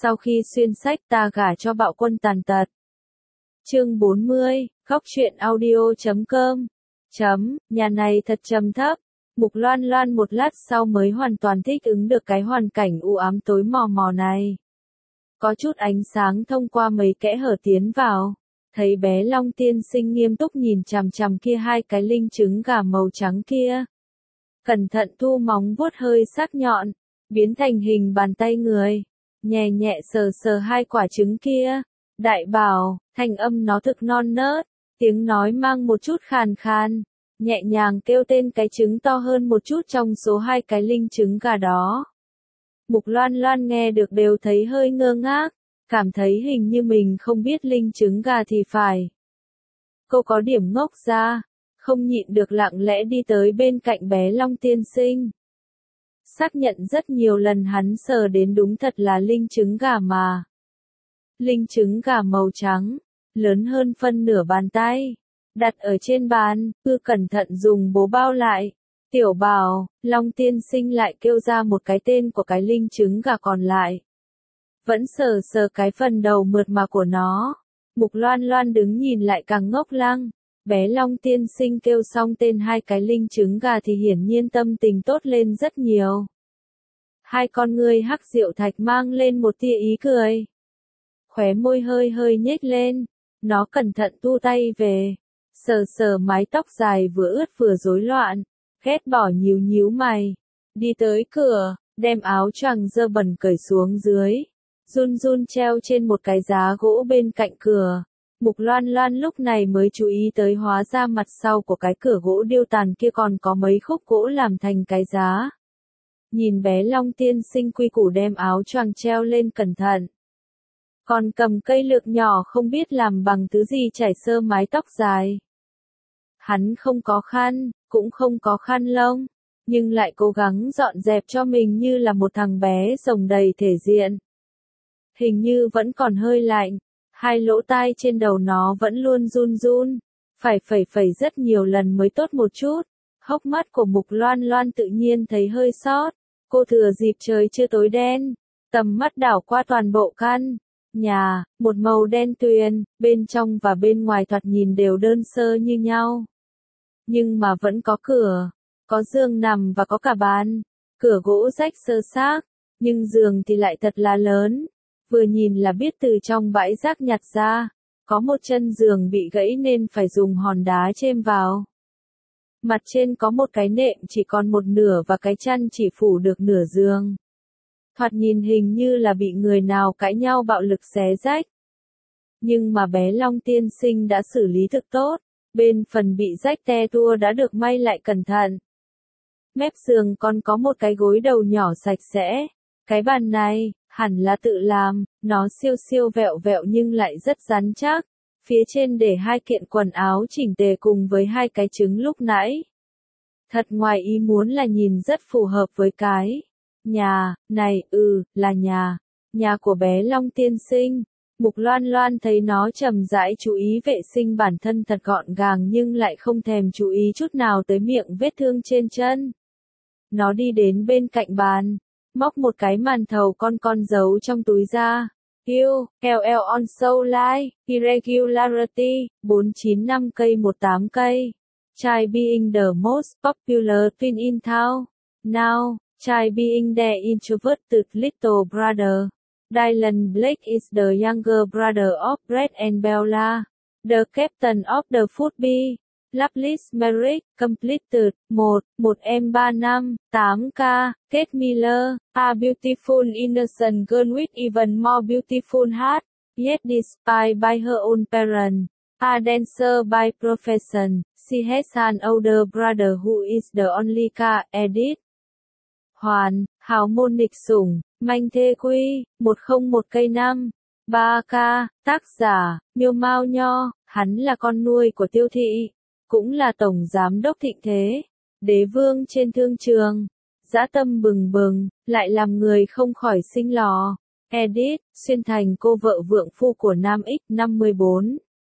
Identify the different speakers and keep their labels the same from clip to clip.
Speaker 1: Sau khi xuyên sách ta gả cho bạo quân tàn tật. Chương 40, Góc truyện audio.com. Nhà này thật trầm thấp. Mục Loan Loan một lát sau mới hoàn toàn thích ứng được cái hoàn cảnh u ám tối mò mò này. Có chút ánh sáng thông qua mấy kẽ hở tiến vào. Thấy bé Long tiên sinh nghiêm túc nhìn chằm chằm kia hai cái linh trứng gà màu trắng kia. Cẩn thận thu móng vuốt hơi sắc nhọn, biến thành hình bàn tay người. Nhẹ nhẹ sờ sờ hai quả trứng kia. Đại bảo, thanh âm nó thực non nớt, tiếng nói mang một chút khàn khàn, nhẹ nhàng kêu tên cái trứng to hơn một chút trong số hai cái linh trứng gà đó. Mục Loan Loan nghe được đều thấy hơi ngơ ngác, cảm thấy hình như mình không biết linh trứng gà thì phải. Cô có điểm ngốc ra, không nhịn được lặng lẽ đi tới bên cạnh bé Long tiên sinh. Xác nhận rất nhiều lần hắn sờ đến đúng thật là linh trứng gà mà. Linh trứng gà màu trắng, lớn hơn phân nửa bàn tay, đặt ở trên bàn, cẩn thận dùng bố bao lại. Tiểu Bảo, Long tiên sinh lại kêu ra một cái tên của cái linh trứng gà còn lại. Vẫn sờ sờ cái phần đầu mượt mà của nó. Mục Loan Loan đứng nhìn lại càng ngốc lăng. Bé Long tiên sinh kêu xong tên hai cái linh trứng gà thì hiển nhiên tâm tình tốt lên rất nhiều. Hai con ngươi hắc diệu thạch mang lên một tia ý cười. Khóe môi hơi hơi nhếch lên, nó cẩn thận thu tay về, sờ sờ mái tóc dài vừa ướt vừa rối loạn, ghét bỏ nhíu nhíu mày, đi tới cửa, đem áo choàng dơ bẩn cởi xuống dưới, run run treo trên một cái giá gỗ bên cạnh cửa. Mục Loan Loan lúc này mới chú ý tới hóa ra mặt sau của cái cửa gỗ điêu tàn kia còn có mấy khúc gỗ làm thành cái giá. Nhìn bé Long tiên sinh quy củ đem áo choàng treo lên cẩn thận. Còn cầm cây lược nhỏ không biết làm bằng thứ gì chải sơ mái tóc dài. Hắn không có khăn, cũng không có khăn lông, nhưng lại cố gắng dọn dẹp cho mình như là một thằng bé rồng đầy thể diện. Hình như vẫn còn hơi lạnh, hai lỗ tai trên đầu nó vẫn luôn run run, phải phẩy rất nhiều lần mới tốt một chút. Hốc mắt của Mục Loan Loan tự nhiên thấy hơi sót, cô thừa dịp trời chưa tối đen, tầm mắt đảo qua toàn bộ căn nhà, một màu đen tuyền, bên trong và bên ngoài thoạt nhìn đều đơn sơ như nhau. Nhưng mà vẫn có cửa, có giường nằm và có cả bàn, cửa gỗ rách sơ xác, nhưng giường thì lại thật là lớn, vừa nhìn là biết từ trong bãi rác nhặt ra, có một chân giường bị gãy nên phải dùng hòn đá chêm vào. Mặt trên có một cái nệm chỉ còn một nửa và cái chăn chỉ phủ được nửa giường. Thoạt nhìn hình như là bị người nào cãi nhau bạo lực xé rách. Nhưng mà bé Long tiên sinh đã xử lý thực tốt, bên phần bị rách te tua đã được may lại cẩn thận. Mép giường còn có một cái gối đầu nhỏ sạch sẽ. Cái bàn này, hẳn là tự làm, nó siêu siêu vẹo vẹo nhưng lại rất rắn chắc. Phía trên để hai kiện quần áo chỉnh tề cùng với hai cái trứng lúc nãy. Thật ngoài ý muốn là nhìn rất phù hợp với cái nhà này, là nhà của bé Long tiên sinh. Mục Loan Loan thấy nó chậm rãi chú ý vệ sinh bản thân thật gọn gàng nhưng lại không thèm chú ý chút nào tới miệng vết thương trên chân. Nó đi đến bên cạnh bàn, móc một cái màn thầu con giấu trong túi ra. LL on so line, irregularity, 495 cây 18 cây. Try being the most popular twin in town. Now, try being the introverted little brother. Dylan Blake is the younger brother of Brett and Bella. The captain of the football. Loveless marriage, completed, 1 em 3 năm, 8K, Kate Miller, a beautiful innocent girl with even more beautiful heart, yet despised by her own parents. A dancer by profession, she has an older brother who is the only car, edit. Hoàn, hào môn nghịch sủng, manh thê quy, 101 cây 5, 3K, tác giả, Miêu Mao Nho, hắn là con nuôi của Tiêu Thị. Cũng là tổng giám đốc Thịnh Thế, đế vương trên thương trường, dã tâm bừng bừng, lại làm người không khỏi sinh lò. Edit, xuyên thành cô vợ vượng phu của Nam X54.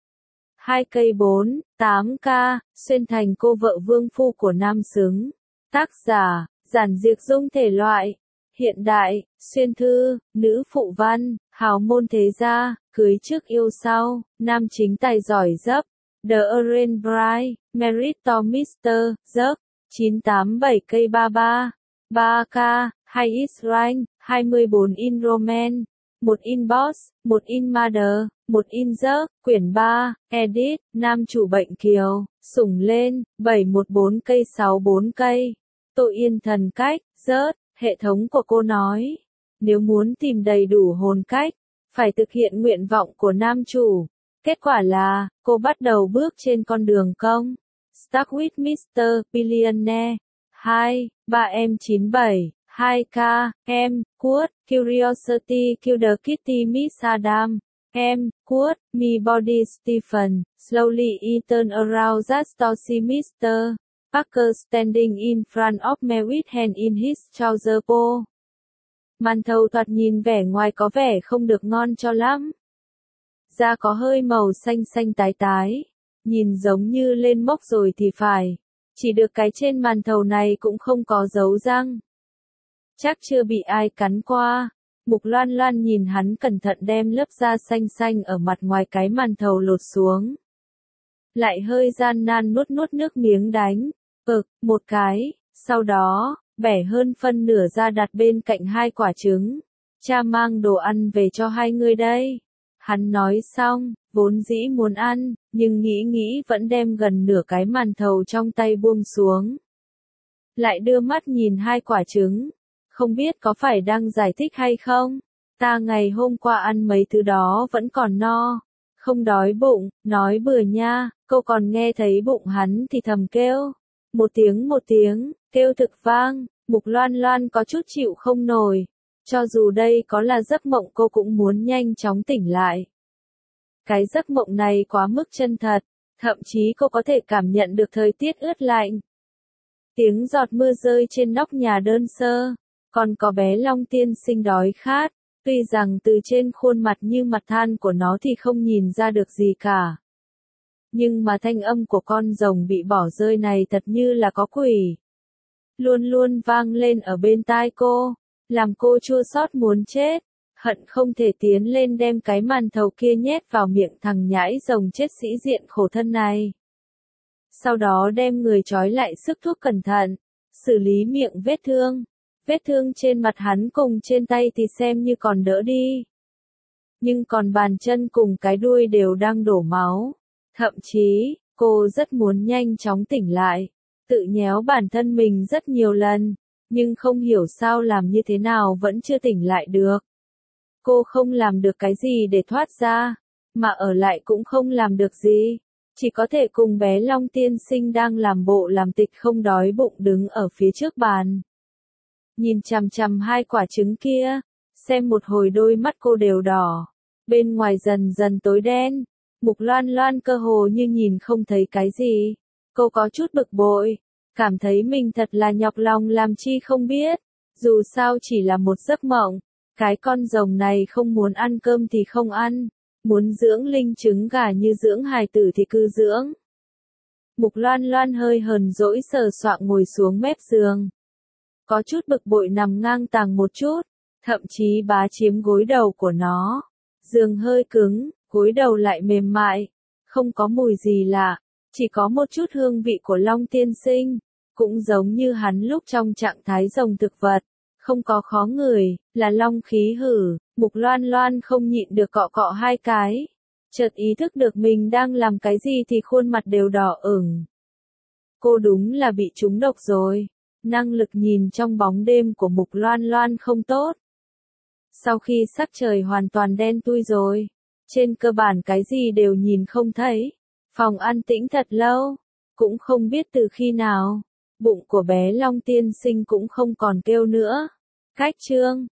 Speaker 1: 2 cây 4, 8K, xuyên thành cô vợ vương phu của Nam Xứng. Tác giả, Giản Diệc Dung thể loại. hiện đại, xuyên thư, nữ phụ văn, hào môn thế gia, cưới trước yêu sau, nam chính tài giỏi dấp, The Orange Bride, Married to Mr. Dấp, 987 cây 33, 3K, 2 is rank, 24 in romance, 1 in boss, 1 in mother, 1 in giấc, quyển 3, edit, nam chủ bệnh kiều, sủng lên, 714 cây 64 cây. Tội yên thần cách, rớt, hệ thống của cô nói. Nếu muốn tìm đầy đủ hồn cách, phải thực hiện nguyện vọng của nam chủ. Kết quả là, cô bắt đầu bước trên con đường công. Stuck with Mr. Billionaire. 2, 3M97, 2K, M, Quote, Curiosity Kill the Kitty Miss Adam. M, Quote, Me Body Stephen, Slowly he turned around that story Mr. Parker standing in front of me with hand in his trouser po. Màn thầu thoạt nhìn vẻ ngoài có vẻ không được ngon cho lắm. Da có hơi màu xanh xanh tái tái. Nhìn giống như lên mốc rồi thì phải. Chỉ được cái trên màn thầu này cũng không có dấu răng. Chắc chưa bị ai cắn qua. Mục Loan Loan nhìn hắn cẩn thận đem lớp da xanh xanh ở mặt ngoài cái màn thầu lột xuống. Lại hơi gian nan nuốt nuốt nước miếng đánh. Một cái. Sau đó, bẻ hơn phân nửa ra đặt bên cạnh hai quả trứng. Cha mang đồ ăn về cho hai người đây. Hắn nói xong, vốn dĩ muốn ăn, nhưng nghĩ vẫn đem gần nửa cái màn thầu trong tay buông xuống. Lại đưa mắt nhìn hai quả trứng. Không biết có phải đang giải thích hay không? Ta ngày hôm qua ăn mấy thứ đó vẫn còn no. Không đói bụng, nói bừa nha. Cô còn nghe thấy bụng hắn thì thầm kêu. Một tiếng, kêu thực vang. Mục Loan Loan có chút chịu không nổi. Cho dù đây có là giấc mộng cô cũng muốn nhanh chóng tỉnh lại. Cái giấc mộng này quá mức chân thật. Thậm chí cô có thể cảm nhận được thời tiết ướt lạnh. Tiếng giọt mưa rơi trên nóc nhà đơn sơ. Còn có bé Long Tiên Sinh đói khát. Tuy rằng từ trên khuôn mặt như mặt than của nó thì không nhìn ra được gì cả. Nhưng mà thanh âm của con rồng bị bỏ rơi này thật như là có quỷ. Luôn luôn vang lên ở bên tai cô. Làm cô chua xót muốn chết. Hận không thể tiến lên đem cái màn thầu kia nhét vào miệng thằng nhãi rồng chết sĩ diện khổ thân này. Sau đó đem người trói lại sức thuốc cẩn thận. Xử lý miệng vết thương. Vết thương trên mặt hắn cùng trên tay thì xem như còn đỡ đi. Nhưng còn bàn chân cùng cái đuôi đều đang đổ máu. Thậm chí, cô rất muốn nhanh chóng tỉnh lại. Tự nhéo bản thân mình rất nhiều lần. Nhưng không hiểu sao làm như thế nào vẫn chưa tỉnh lại được. Cô không làm được cái gì để thoát ra. Mà ở lại cũng không làm được gì. Chỉ có thể cùng bé Long Tiên Sinh đang làm bộ làm tịch không đói bụng đứng ở phía trước bàn. Nhìn chằm chằm hai quả trứng kia, xem một hồi đôi mắt cô đều đỏ, bên ngoài dần dần tối đen. Mục Loan Loan cơ hồ như nhìn không thấy cái gì. Cô có chút bực bội, cảm thấy mình thật là nhọc lòng làm chi không biết. Dù sao chỉ là một giấc mộng, cái con rồng này không muốn ăn cơm thì không ăn, muốn dưỡng linh trứng gà như dưỡng hài tử thì cứ dưỡng. Mục Loan Loan hơi hờn dỗi sờ soạng ngồi xuống mép giường. Có chút bực bội nằm ngang tàng một chút, thậm chí bá chiếm gối đầu của nó. Giường hơi cứng, gối đầu lại mềm mại, không có mùi gì lạ, chỉ có một chút hương vị của Long Tiên Sinh, cũng giống như hắn lúc trong trạng thái rồng thực vật, không có khó ngửi, là long khí hử. Mục Loan Loan không nhịn được cọ cọ hai cái, chợt ý thức được mình đang làm cái gì thì khuôn mặt đều đỏ ửng. Cô đúng là bị trúng độc rồi. Năng lực nhìn trong bóng đêm của Mục Loan Loan không tốt. Sau khi sắc trời hoàn toàn đen thui rồi, trên cơ bản cái gì đều nhìn không thấy. Phòng an tĩnh thật lâu, cũng không biết từ khi nào, bụng của bé Long Tiên Sinh cũng không còn kêu nữa. Cách chương